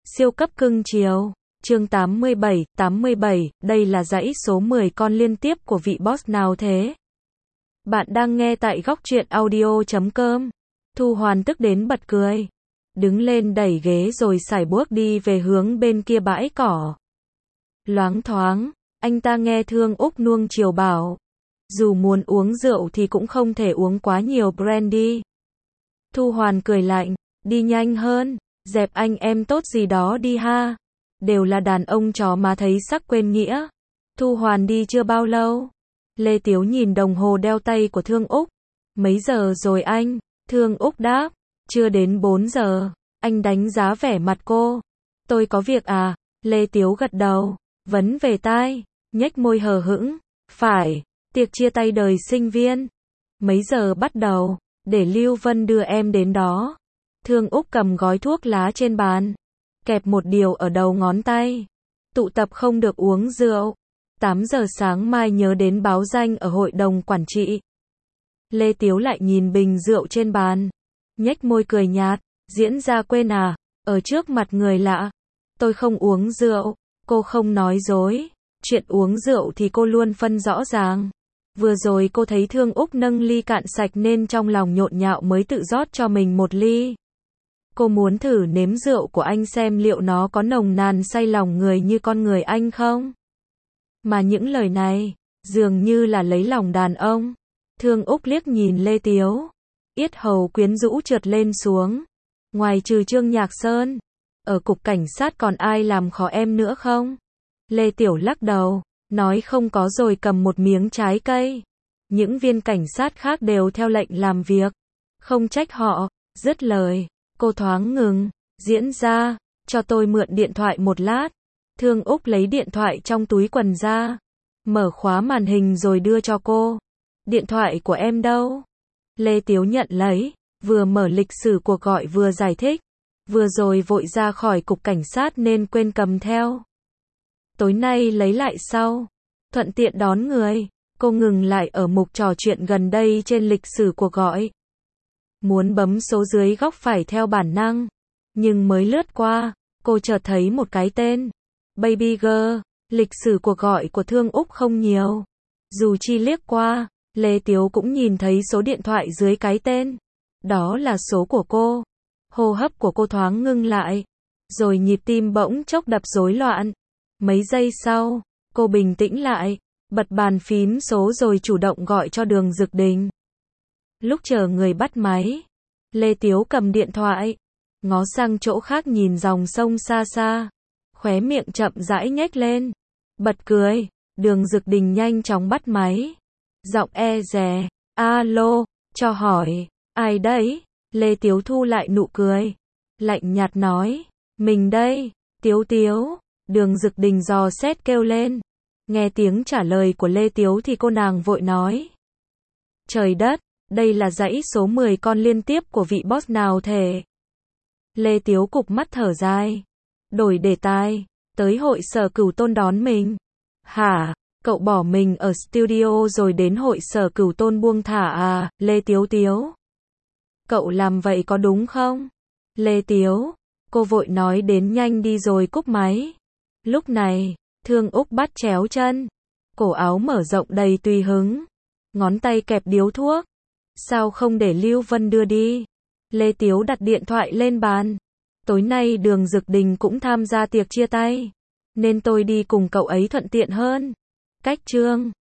Siêu cấp cưng chiều. Chương 87, đây là dãy số 10 con liên tiếp của vị boss nào thế? Bạn đang nghe tại góc truyện audio.com. Thu Hoàn tức đến bật cười. Đứng lên đẩy ghế rồi sải bước đi về hướng bên kia bãi cỏ. Loáng thoáng, anh ta nghe Thương Úc nuông chiều bảo. Dù muốn uống rượu thì cũng không thể uống quá nhiều brandy. Thu Hoàn cười lạnh, đi nhanh hơn, dẹp anh em tốt gì đó đi ha. Đều là đàn ông chó má thấy sắc quên nghĩa. Thu Hoàn đi chưa bao lâu. Lê Tiếu nhìn đồng hồ đeo tay của Thương Úc. Mấy giờ rồi anh? Thương Úc đáp, chưa đến 4 giờ. Anh đánh giá vẻ mặt cô. Tôi có việc à? Lê Tiếu gật đầu, vấn về tai, nhếch môi hờ hững. Phải, tiệc chia tay đời sinh viên. Mấy giờ bắt đầu? Để Lưu Vân đưa em đến đó. Thương Úc cầm gói thuốc lá trên bàn, kẹp một điều ở đầu ngón tay. Tụ tập không được uống rượu. 8 giờ sáng mai nhớ đến báo danh ở hội đồng quản trị. Lê Tiếu lại nhìn bình rượu trên bàn, nhếch môi cười nhạt, diễn ra quên à, ở trước mặt người lạ. Tôi không uống rượu, cô không nói dối. Chuyện uống rượu thì cô luôn phân rõ ràng. Vừa rồi cô thấy Thương Úc nâng ly cạn sạch nên trong lòng nhộn nhạo mới tự rót cho mình một ly. Cô muốn thử nếm rượu của anh xem liệu nó có nồng nàn say lòng người như con người anh không? Mà những lời này, dường như là lấy lòng đàn ông. Thương Úc liếc nhìn Lê Tiếu. Yết hầu quyến rũ trượt lên xuống. Ngoài trừ Trương Nhạc Sơn, ở cục cảnh sát còn ai làm khó em nữa không? Lê Tiểu lắc đầu, nói không có rồi cầm một miếng trái cây. Những viên cảnh sát khác đều theo lệnh làm việc. Không trách họ. Dứt lời, cô thoáng ngừng, diễn ra, cho tôi mượn điện thoại một lát. Thương Úc lấy điện thoại trong túi quần ra, mở khóa màn hình rồi đưa cho cô. Điện thoại của em đâu? Lê Tiếu nhận lấy, vừa mở lịch sử cuộc gọi vừa giải thích. Vừa rồi vội ra khỏi cục cảnh sát nên quên cầm theo. Tối nay lấy lại sau. Thuận tiện đón người. Cô ngừng lại ở mục trò chuyện gần đây trên lịch sử cuộc gọi. Muốn bấm số dưới góc phải theo bản năng. Nhưng mới lướt qua, cô chợt thấy một cái tên. Baby Girl. Lịch sử cuộc gọi của Thương Úc không nhiều. Dù chi liếc qua, Lê Tiếu cũng nhìn thấy số điện thoại dưới cái tên. Đó là số của cô. Hô hấp của cô thoáng ngưng lại. Rồi nhịp tim bỗng chốc đập rối loạn. Mấy giây sau, cô bình tĩnh lại, bật bàn phím số rồi chủ động gọi cho Đường Dực Đình. Lúc chờ người bắt máy, Lê Tiếu cầm điện thoại, ngó sang chỗ khác nhìn dòng sông xa xa, khóe miệng chậm rãi nhếch lên, bật cười. Đường Dực Đình nhanh chóng bắt máy, giọng e dè, alo, cho hỏi, ai đấy? Lê Tiếu thu lại nụ cười, lạnh nhạt nói, mình đây, Tiếu Tiếu. Đường Dực Đình dò xét kêu lên. Nghe tiếng trả lời của Lê Tiếu thì cô nàng vội nói. Trời đất, đây là dãy số 10 con liên tiếp của vị boss nào thể? Lê Tiếu cụp mắt thở dài. Đổi đề tài, tới hội sở Cửu Tôn đón mình. Hả, cậu bỏ mình ở studio rồi đến hội sở Cửu Tôn buông thả à, Lê Tiếu Tiếu? Cậu làm vậy có đúng không? Lê Tiếu, cô vội nói đến nhanh đi rồi cúp máy. Lúc này, Thương Úc bắt chéo chân, cổ áo mở rộng đầy tùy hứng, ngón tay kẹp điếu thuốc. Sao không để Lưu Vân đưa đi? Lê Tiếu đặt điện thoại lên bàn. Tối nay Đường Dực Đình cũng tham gia tiệc chia tay, nên tôi đi cùng cậu ấy thuận tiện hơn. Cách Trương